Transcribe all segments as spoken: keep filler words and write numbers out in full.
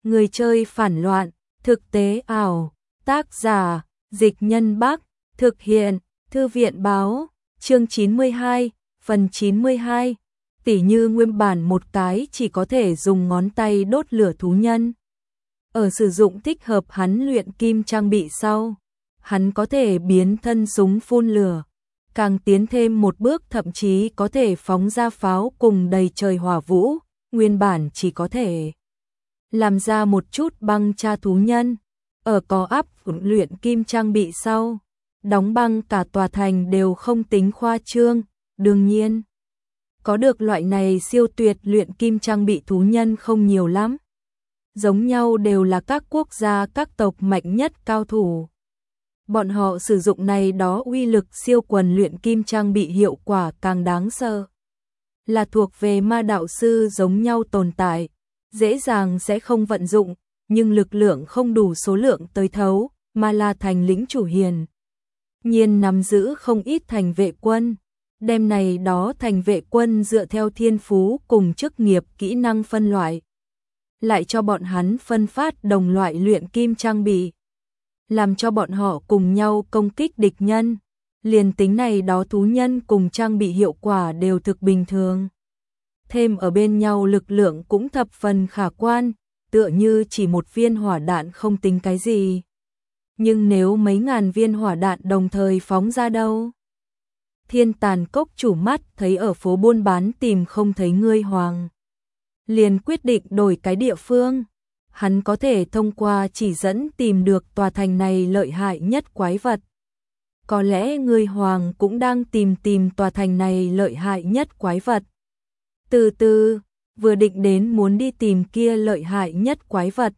Người chơi phản loạn, thực tế ảo, tác giả, Dịch Nhân Bắc, thực hiện, Thư viện báo, chương chín mươi hai, phần chín mươi hai, tỉ như nguyên bản một cái chỉ có thể dùng ngón tay đốt lửa thú nhân. Ở sử dụng thích hợp hắn luyện kim trang bị sau, hắn có thể biến thân súng phun lửa, càng tiến thêm một bước thậm chí có thể phóng ra pháo cùng đầy trời hỏa vũ, nguyên bản chỉ có thể làm ra một chút băng tra thú nhân. Ở có áp luyện kim trang bị sau, đóng băng cả tòa thành đều không tính khoa trương, đương nhiên. Có được loại này siêu tuyệt luyện kim trang bị thú nhân không nhiều lắm. Giống nhau đều là các quốc gia các tộc mạnh nhất cao thủ. Bọn họ sử dụng này đó uy lực siêu quần luyện kim trang bị hiệu quả càng đáng sợ. Là thuộc về ma đạo sư giống nhau tồn tại, dễ dàng sẽ không vận dụng, nhưng lực lượng không đủ số lượng tới thấu, mà là thành lĩnh chủ hiền. Nhiên nắm giữ không ít thành vệ quân, đem này đó thành vệ quân dựa theo thiên phú cùng chức nghiệp kỹ năng phân loại. Lại cho bọn hắn phân phát đồng loại luyện kim trang bị, làm cho bọn họ cùng nhau công kích địch nhân. Liền tính này đó thú nhân cùng trang bị hiệu quả đều thực bình thường. Thêm ở bên nhau lực lượng cũng thập phần khả quan, tựa như chỉ một viên hỏa đạn không tính cái gì. Nhưng nếu mấy ngàn viên hỏa đạn đồng thời phóng ra đâu? Thiên Tàn Cốc chủ mắt thấy ở phố buôn bán tìm không thấy ngươi hoàng, liền quyết định đổi cái địa phương. Hắn có thể thông qua chỉ dẫn tìm được tòa thành này lợi hại nhất quái vật. Có lẽ ngươi hoàng cũng đang tìm tìm tòa thành này lợi hại nhất quái vật. Từ từ, vừa định đến muốn đi tìm kia lợi hại nhất quái vật.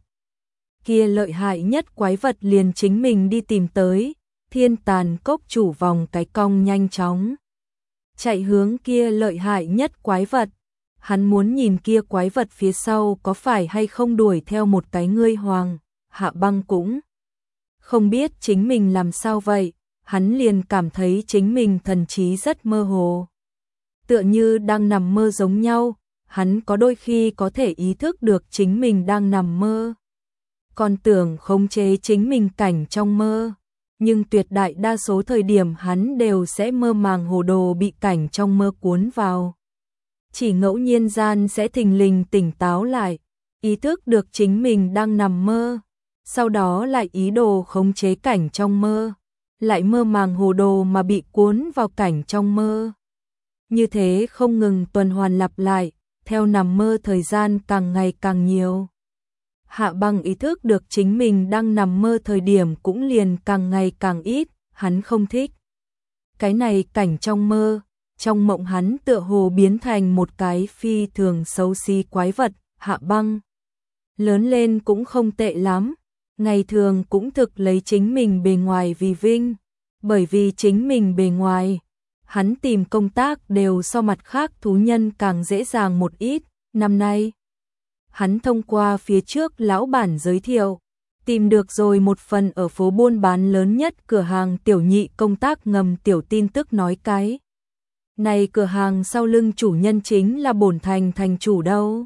Kia lợi hại nhất quái vật liền chính mình đi tìm tới. Thiên Tàn Cốc chủ vòng cái cong nhanh chóng chạy hướng kia lợi hại nhất quái vật. Hắn muốn nhìn kia quái vật phía sau có phải hay không đuổi theo một cái ngươi hoàng. Hạ Băng cũng không biết chính mình làm sao vậy, hắn liền cảm thấy chính mình thần trí rất mơ hồ. Tựa như đang nằm mơ giống nhau, hắn có đôi khi có thể ý thức được chính mình đang nằm mơ. Còn tưởng khống chế chính mình cảnh trong mơ, nhưng tuyệt đại đa số thời điểm hắn đều sẽ mơ màng hồ đồ bị cảnh trong mơ cuốn vào. Chỉ ngẫu nhiên gian sẽ thình lình tỉnh táo lại, ý thức được chính mình đang nằm mơ, sau đó lại ý đồ khống chế cảnh trong mơ, lại mơ màng hồ đồ mà bị cuốn vào cảnh trong mơ. Như thế không ngừng tuần hoàn lặp lại, theo nằm mơ thời gian càng ngày càng nhiều. Hạ Băng ý thức được chính mình đang nằm mơ thời điểm cũng liền càng ngày càng ít, hắn không thích cái này cảnh trong mơ. Trong mộng hắn tựa hồ biến thành một cái phi thường xấu xí quái vật. Hạ Băng lớn lên cũng không tệ lắm, ngày thường cũng thực lấy chính mình bề ngoài vì vinh, bởi vì chính mình bề ngoài, hắn tìm công tác đều so mặt khác thú nhân càng dễ dàng một ít. Năm nay, hắn thông qua phía trước lão bản giới thiệu, tìm được rồi một phần ở phố buôn bán lớn nhất cửa hàng tiểu nhị công tác ngầm tiểu tin tức nói cái. Này cửa hàng sau lưng chủ nhân chính là bổn thành thành chủ đâu.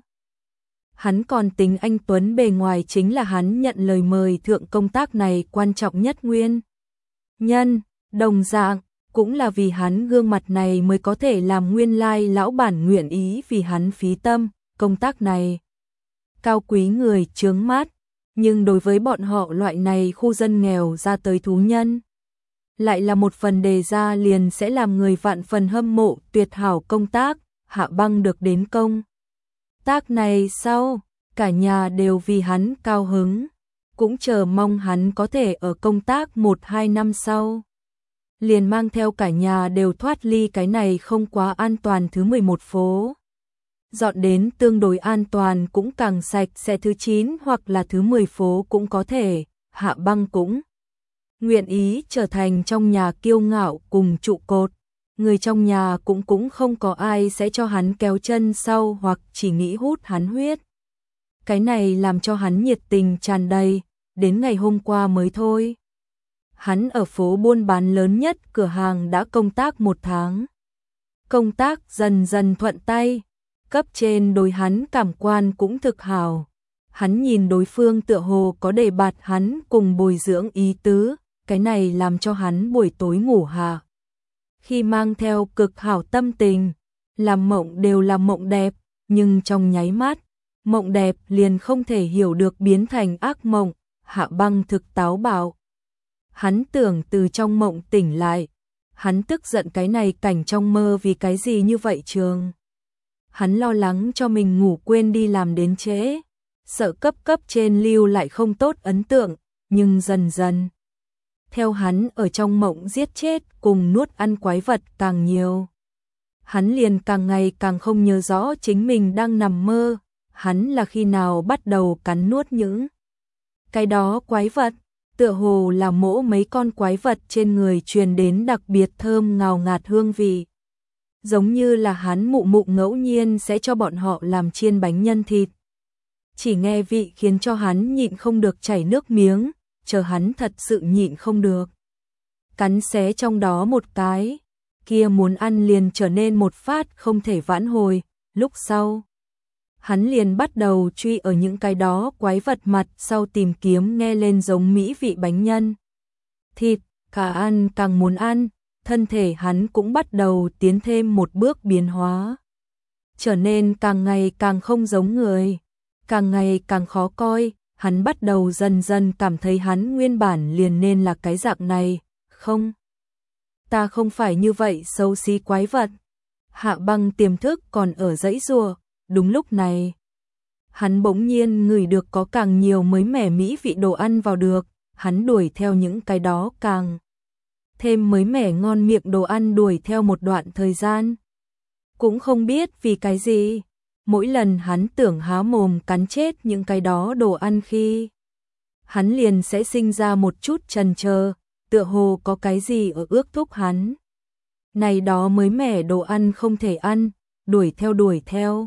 Hắn còn tính anh Tuấn bề ngoài chính là hắn nhận lời mời thượng công tác này quan trọng nhất nguyên nhân, đồng dạng, cũng là vì hắn gương mặt này mới có thể làm nguyên lai lão bản nguyện ý vì hắn phí tâm, công tác này. Cao quý người chướng mắt, nhưng đối với bọn họ loại này khu dân nghèo ra tới thú nhân, lại là một phần đề ra liền sẽ làm người vạn phần hâm mộ tuyệt hảo công tác. Hạ Băng được đến công tác này sau, cả nhà đều vì hắn cao hứng, cũng chờ mong hắn có thể ở công tác một hai năm sau, liền mang theo cả nhà đều thoát ly cái này không quá an toàn thứ mười một phố. Dọn đến tương đối an toàn cũng càng sạch sẽ thứ chín hoặc là thứ mười phố cũng có thể. Hạ Băng cũng nguyện ý trở thành trong nhà kiêu ngạo cùng trụ cột. Người trong nhà cũng cũng không có ai sẽ cho hắn kéo chân sau hoặc chỉ nghĩ hút hắn huyết. Cái này làm cho hắn nhiệt tình tràn đầy, đến ngày hôm qua mới thôi. Hắn ở phố buôn bán lớn nhất cửa hàng đã công tác một tháng. Công tác dần dần thuận tay, cấp trên đối hắn cảm quan cũng thực hảo. Hắn nhìn đối phương tựa hồ có đề bạt hắn cùng bồi dưỡng ý tứ, cái này làm cho hắn buổi tối ngủ hà. Khi mang theo cực hảo tâm tình, làm mộng đều là mộng đẹp, nhưng trong nháy mắt, mộng đẹp liền không thể hiểu được biến thành ác mộng. Hạ Băng thực táo bạo. Hắn tưởng từ trong mộng tỉnh lại, hắn tức giận cái này cảnh trong mơ vì cái gì như vậy trường. Hắn lo lắng cho mình ngủ quên đi làm đến trễ, sợ cấp cấp trên lưu lại không tốt ấn tượng, nhưng dần dần. Theo hắn ở trong mộng giết chết cùng nuốt ăn quái vật càng nhiều. Hắn liền càng ngày càng không nhớ rõ chính mình đang nằm mơ, hắn là khi nào bắt đầu cắn nuốt những cái đó quái vật, tựa hồ là mỗ mấy con quái vật trên người truyền đến đặc biệt thơm ngào ngạt hương vị. Giống như là hắn mụ mụ ngẫu nhiên sẽ cho bọn họ làm chiên bánh nhân thịt. Chỉ nghe vị khiến cho hắn nhịn không được chảy nước miếng, chờ hắn thật sự nhịn không được. Cắn xé trong đó một cái, kia muốn ăn liền trở nên một phát không thể vãn hồi, lúc sau. Hắn liền bắt đầu truy ở những cái đó quái vật mặt sau tìm kiếm nghe lên giống mỹ vị bánh nhân. Thịt, cả ăn càng muốn ăn, thân thể hắn cũng bắt đầu tiến thêm một bước biến hóa. Trở nên càng ngày càng không giống người, càng ngày càng khó coi, hắn bắt đầu dần dần cảm thấy hắn nguyên bản liền nên là cái dạng này, không. Ta không phải như vậy xấu xí quái vật. Hạ Băng tiềm thức còn ở dãy rùa. Đúng lúc này, hắn bỗng nhiên ngửi được có càng nhiều mới mẻ mỹ vị đồ ăn vào được, hắn đuổi theo những cái đó càng thêm mới mẻ ngon miệng đồ ăn đuổi theo một đoạn thời gian. Cũng không biết vì cái gì, mỗi lần hắn tưởng há mồm cắn chết những cái đó đồ ăn khi, hắn liền sẽ sinh ra một chút chần chờ, tựa hồ có cái gì ở ước thúc hắn. Này đó mới mẻ đồ ăn không thể ăn, đuổi theo đuổi theo.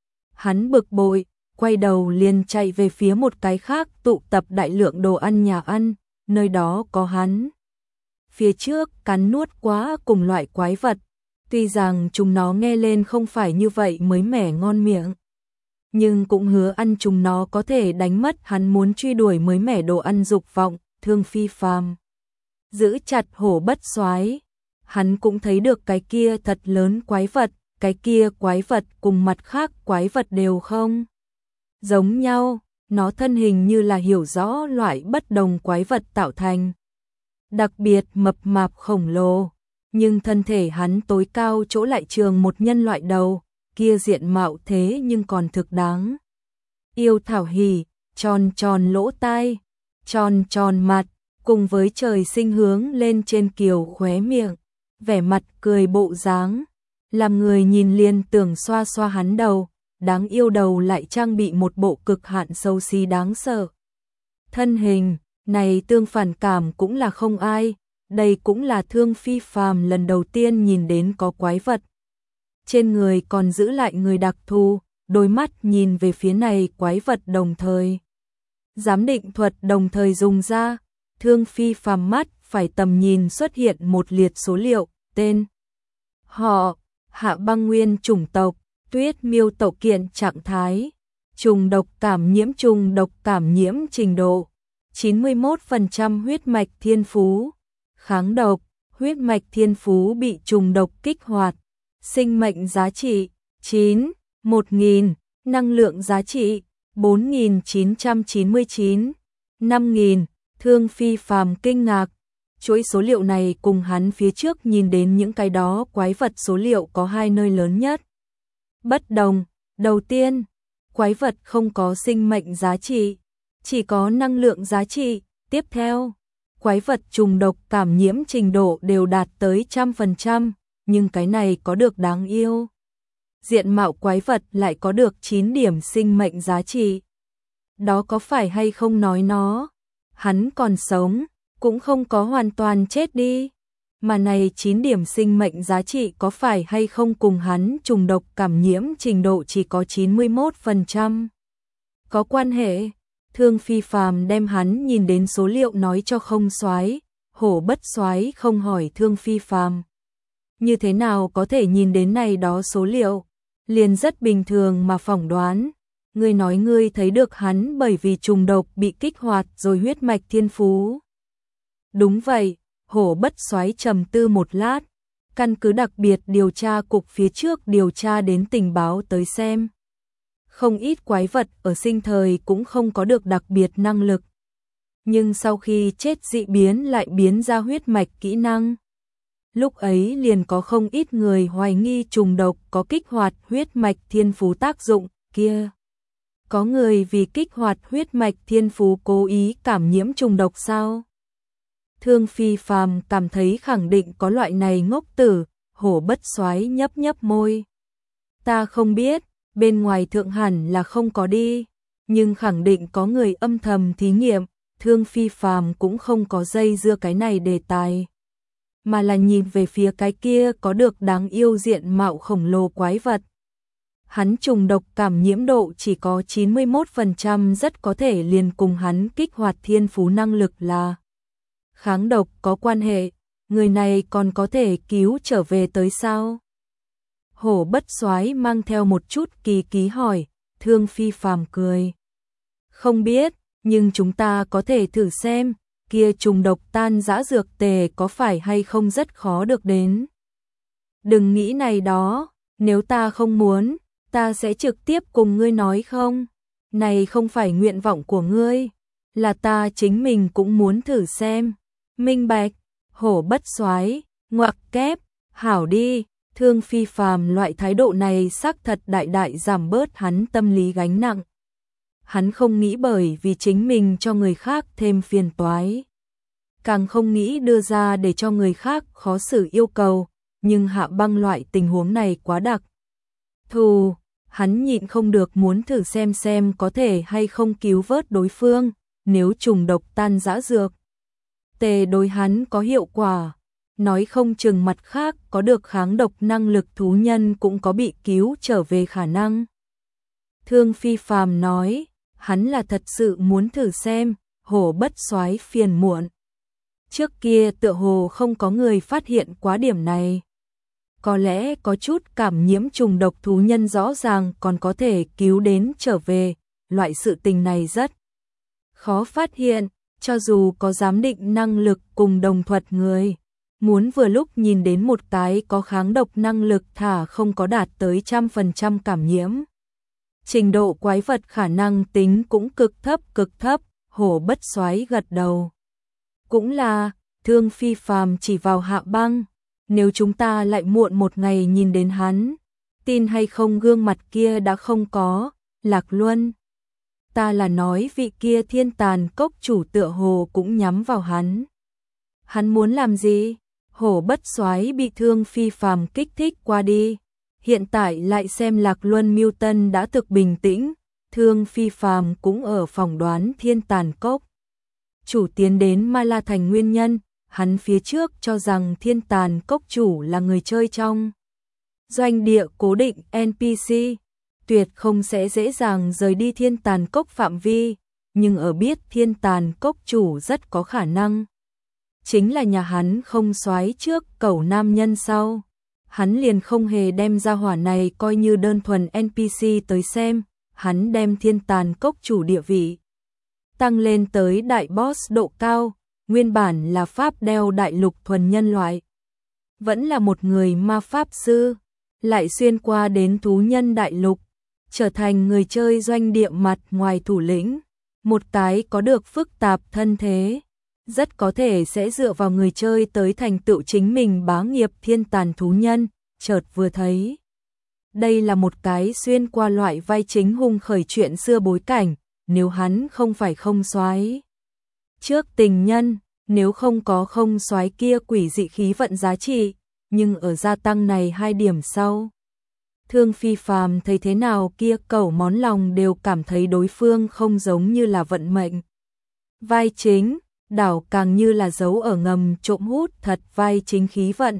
Hắn bực bội, quay đầu liền chạy về phía một cái khác tụ tập đại lượng đồ ăn nhà ăn, nơi đó có hắn. Phía trước cắn nuốt quá cùng loại quái vật, tuy rằng chúng nó nghe lên không phải như vậy mới mẻ ngon miệng, nhưng cũng hứa ăn chúng nó có thể đánh mất hắn muốn truy đuổi mới mẻ đồ ăn dục vọng. Thương Phi Phàm giữ chặt Hổ Bất Soái, hắn cũng thấy được cái kia thật lớn quái vật. Cái kia quái vật cùng mặt khác quái vật đều không giống nhau, nó thân hình như là hiểu rõ loại bất đồng quái vật tạo thành. Đặc biệt mập mạp khổng lồ, nhưng thân thể hắn tối cao chỗ lại trường một nhân loại đầu, kia diện mạo thế nhưng còn thực đáng. Yêu thảo hỉ, tròn tròn lỗ tai, tròn tròn mặt, cùng với trời sinh hướng lên trên kiều khóe miệng, vẻ mặt cười bộ dáng. Làm người nhìn liền tưởng xoa xoa hắn đầu, đáng yêu đầu lại trang bị một bộ cực hạn xấu xí đáng sợ. Thân hình, này tương phản cảm cũng là không ai, đây cũng là Thương Phi Phàm lần đầu tiên nhìn đến có quái vật. Trên người còn giữ lại người đặc thù, đôi mắt nhìn về phía này quái vật đồng thời. Giám định thuật đồng thời dùng ra, Thương Phi Phàm mắt phải tầm nhìn xuất hiện một liệt số liệu, tên, họ, Hạ Băng nguyên chủng tộc, Tuyết Miêu tộc kiện trạng thái, trùng độc cảm nhiễm trùng độc cảm nhiễm trình độ, chín mươi mốt phần trăm huyết mạch thiên phú, kháng độc, huyết mạch thiên phú bị trùng độc kích hoạt, sinh mệnh giá trị, chín, một nghìn, năng lượng giá trị, bốn nghìn chín trăm chín mươi chín, năm nghìn, Thương Phi Phàm kinh ngạc. Chuỗi số liệu này cùng hắn phía trước nhìn đến những cái đó quái vật số liệu có hai nơi lớn nhất. Bất đồng, đầu tiên, quái vật không có sinh mệnh giá trị, chỉ có năng lượng giá trị. Tiếp theo, quái vật trùng độc cảm nhiễm trình độ đều đạt tới trăm phần trăm, nhưng cái này có được đáng yêu. Diện mạo quái vật lại có được chín điểm sinh mệnh giá trị. Đó có phải hay không nói nó? Hắn còn sống, cũng không có hoàn toàn chết đi. Mà này chín điểm sinh mệnh giá trị có phải hay không cùng hắn trùng độc cảm nhiễm trình độ chỉ có chín mươi mốt phần trăm? Có quan hệ. Thương Phi Phàm đem hắn nhìn đến số liệu nói cho Không Soái, Hổ Bất Soái không hỏi Thương Phi Phàm như thế nào có thể nhìn đến này đó số liệu, liền rất bình thường mà phỏng đoán, Ngươi nói ngươi thấy được hắn bởi vì trùng độc bị kích hoạt rồi huyết mạch thiên phú. Đúng vậy, Hổ Bất Soái trầm tư một lát, căn cứ đặc biệt điều tra cục phía trước điều tra đến tình báo tới xem. Không ít quái vật ở sinh thời cũng không có được đặc biệt năng lực. Nhưng sau khi chết dị biến lại biến ra huyết mạch kỹ năng. Lúc ấy liền có không ít người hoài nghi trùng độc có kích hoạt huyết mạch thiên phú tác dụng kia. Có người vì kích hoạt huyết mạch thiên phú cố ý cảm nhiễm trùng độc sao? Thương Phi Phàm cảm thấy khẳng định có loại này ngốc tử, Hổ Bất Soái nhấp nhấp môi. Ta không biết, bên ngoài thượng hẳn là không có đi, nhưng khẳng định có người âm thầm thí nghiệm, Thương Phi Phàm cũng không có dây dưa cái này đề tài. Mà là nhìn về phía cái kia có được đáng yêu diện mạo khổng lồ quái vật. Hắn trùng độc cảm nhiễm độ chỉ có chín mươi mốt phần trăm, rất có thể liền cùng hắn kích hoạt thiên phú năng lực là kháng độc có quan hệ, người này còn có thể cứu trở về tới sao? Hổ Bất Soái mang theo một chút kỳ ký hỏi, Thương Phi Phàm cười. Không biết, nhưng chúng ta có thể thử xem, kia trùng độc tan dã dược tề có phải hay không rất khó được đến. Đừng nghĩ này đó, nếu ta không muốn, ta sẽ trực tiếp cùng ngươi nói không? Này không phải nguyện vọng của ngươi, là ta chính mình cũng muốn thử xem. Minh bạch, Hổ Bất Soái, ngoặc kép, hảo đi, Thương Phi Phàm loại thái độ này xác thật đại đại giảm bớt hắn tâm lý gánh nặng. Hắn không nghĩ bởi vì chính mình cho người khác thêm phiền toái. Càng không nghĩ đưa ra để cho người khác khó xử yêu cầu, nhưng Hạ Băng loại tình huống này quá đặc thù, hắn nhịn không được muốn thử xem xem có thể hay không cứu vớt đối phương, nếu trùng độc tan dã dược tề đối hắn có hiệu quả, nói không chừng mặt khác có được kháng độc năng lực thú nhân cũng có bị cứu trở về khả năng. Thương Phi Phàm nói, hắn là thật sự muốn thử xem, Hổ Bất Soái phiền muộn. Trước kia tựa hồ không có người phát hiện quá điểm này. Có lẽ có chút cảm nhiễm trùng độc thú nhân rõ ràng còn có thể cứu đến trở về, loại sự tình này rất khó phát hiện, cho dù có giám định năng lực cùng đồng thuật người. Muốn vừa lúc nhìn đến một cái có kháng độc năng lực thả không có đạt tới trăm phần trăm cảm nhiễm. Trình độ quái vật khả năng tính cũng cực thấp cực thấp, Hổ Bất Soái gật đầu. Cũng là, Thương Phi Phàm chỉ vào Hạ Băng, nếu chúng ta lại muộn một ngày nhìn đến hắn, tin hay không gương mặt kia đã không có, Lạc Luân. Ta là nói vị kia Thiên Tàn Cốc chủ tựa hồ cũng nhắm vào hắn. Hắn muốn làm gì? Hổ Bất Soái bị Thương Phi Phàm kích thích qua đi. Hiện tại lại xem Lạc Luân Miêu Tân đã thực bình tĩnh, Thương Phi Phàm cũng ở phỏng đoán Thiên Tàn Cốc chủ tiến đến Ma La Thành nguyên nhân, hắn phía trước cho rằng Thiên Tàn Cốc chủ là người chơi trong doanh địa cố định en pê xê, tuyệt không sẽ dễ dàng rời đi Thiên Tàn Cốc phạm vi, nhưng ở biết Thiên Tàn Cốc chủ rất có khả năng chính là nhà hắn không soái trước cẩu nam nhân sau. Hắn liền không hề đem ra hỏa này coi như đơn thuần en pê xê tới xem, hắn đem Thiên Tàn Cốc chủ địa vị tăng lên tới đại boss độ cao, nguyên bản là pháp đeo đại lục thuần nhân loại. Vẫn là một người ma pháp sư, lại xuyên qua đến thú nhân đại lục, trở thành người chơi doanh địa mặt ngoài thủ lĩnh, một cái có được phức tạp thân thế. Rất có thể sẽ dựa vào người chơi tới thành tựu chính mình bá nghiệp thiên tàn thú nhân, chợt vừa thấy. Đây là một cái xuyên qua loại vai chính hung khởi chuyện xưa bối cảnh, nếu hắn không phải không soái trước tình nhân, nếu không có không soái kia quỷ dị khí vận giá trị, nhưng ở gia tăng này hai điểm sau. Thương Phi Phàm thấy thế nào kia cẩu món lòng đều cảm thấy đối phương không giống như là vận mệnh. Vai chính, đảo càng như là dấu ở ngầm trộm hút thật vai chính khí vận.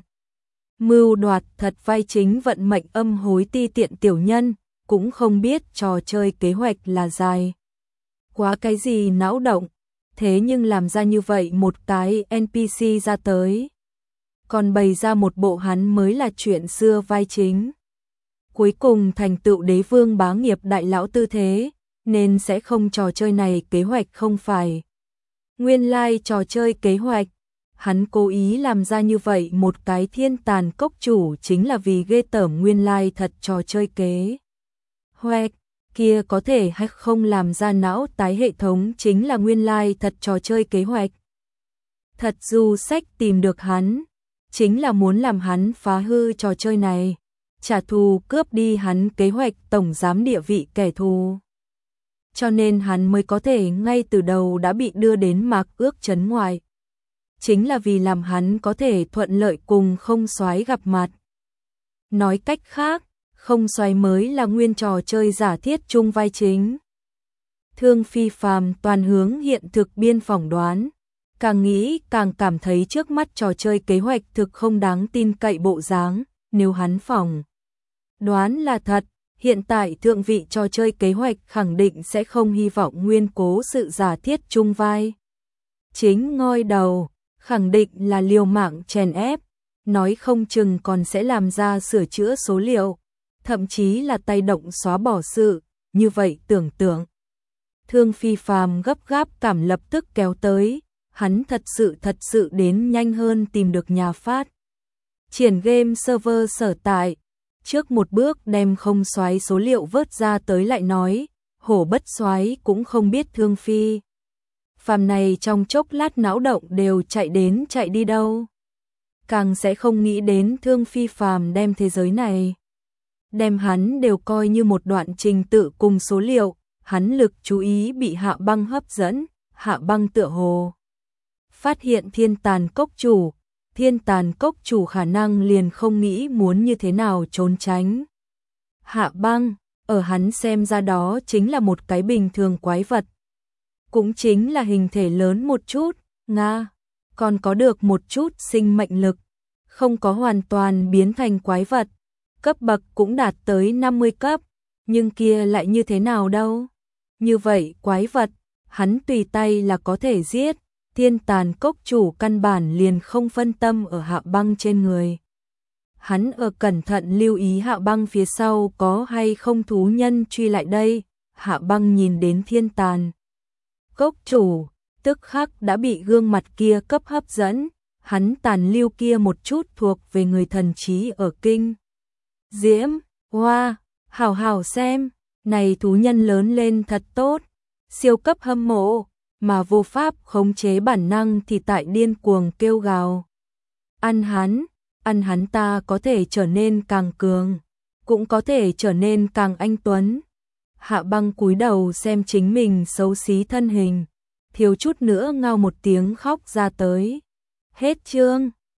Mưu đoạt thật vai chính vận mệnh âm hối ti tiện tiểu nhân, cũng không biết trò chơi kế hoạch là dài. Quá cái gì não động, thế nhưng làm ra như vậy một cái en pê xê ra tới. Còn bày ra một bộ hắn mới là chuyện xưa vai chính. cuối cùng thành tựu đế vương bá nghiệp đại lão tư thế, nên sẽ không trò chơi này kế hoạch không phải. Nguyên lai like trò chơi kế hoạch, hắn cố ý làm ra như vậy một cái thiên tàn cốc chủ chính là vì ghê tởm nguyên lai like thật trò chơi kế. Hoạch, kia có thể hay không làm ra não tái hệ thống chính là nguyên lai like thật trò chơi kế hoạch. Thật Du Sách tìm được hắn, chính là muốn làm hắn phá hư trò chơi này, trả thù cướp đi hắn kế hoạch tổng giám địa vị kẻ thù. Cho nên hắn mới có thể ngay từ đầu đã bị đưa đến Mạc Ước trấn ngoài. Chính là vì làm hắn có thể thuận lợi cùng Không Soái gặp mặt. Nói cách khác, Không Soái mới là nguyên trò chơi giả thiết chung vai chính. Thương Phi Phàm toàn hướng hiện thực biên phỏng đoán, càng nghĩ càng cảm thấy trước mắt trò chơi kế hoạch thực không đáng tin cậy bộ dáng, nếu hắn phỏng đoán là thật, hiện tại thượng vị trò chơi kế hoạch khẳng định sẽ không hy vọng nguyên cố sự giả thiết chung vai chính ngoi đầu, khẳng định là liều mạng chèn ép, nói không chừng còn sẽ làm ra sửa chữa số liệu, thậm chí là tay động xóa bỏ sự, như vậy tưởng tượng. Thương Phi Phàm gấp gáp cảm lập tức kéo tới, hắn thật sự thật sự đến nhanh hơn tìm được nhà phát triển game server sở tại, trước một bước đem Không Soái số liệu vớt ra tới lại nói, Hổ Bất Soái cũng không biết Thương Phi Phàm này trong chốc lát não động đều chạy đến chạy đi đâu. Càng sẽ không nghĩ đến Thương Phi Phàm đem thế giới này, đem hắn đều coi như một đoạn trình tự cùng số liệu, hắn lực chú ý bị Hạ Băng hấp dẫn, Hạ Băng tựa hồ phát hiện thiên tàn cốc chủ, thiên tàn cốc chủ khả năng liền không nghĩ muốn như thế nào trốn tránh. Hạ Băng, ở hắn xem ra đó chính là một cái bình thường quái vật. Cũng chính là hình thể lớn một chút, nga, còn có được một chút sinh mệnh lực, không có hoàn toàn biến thành quái vật, cấp bậc cũng đạt tới năm mươi cấp, nhưng kia lại như thế nào đâu? Như vậy quái vật, hắn tùy tay là có thể giết, thiên tàn cốc chủ căn bản liền không phân tâm ở Hạ Băng trên người. Hắn ở cẩn thận lưu ý Hạ Băng phía sau có hay không thú nhân truy lại đây, Hạ Băng nhìn đến thiên tàn cốc chủ, tức khắc đã bị gương mặt kia cấp hấp dẫn, hắn tàn lưu kia một chút thuộc về người thần trí ở kinh. Diễm, hoa, hảo hảo xem, này thú nhân lớn lên thật tốt, siêu cấp hâm mộ, mà vô pháp khống chế bản năng thì tại điên cuồng kêu gào. Ăn hắn, ăn hắn ta có thể trở nên càng cường, cũng có thể trở nên càng anh tuấn. Hạ Băng cúi đầu xem chính mình xấu xí thân hình, thiếu chút nữa ngao một tiếng khóc ra tới. Hết chương.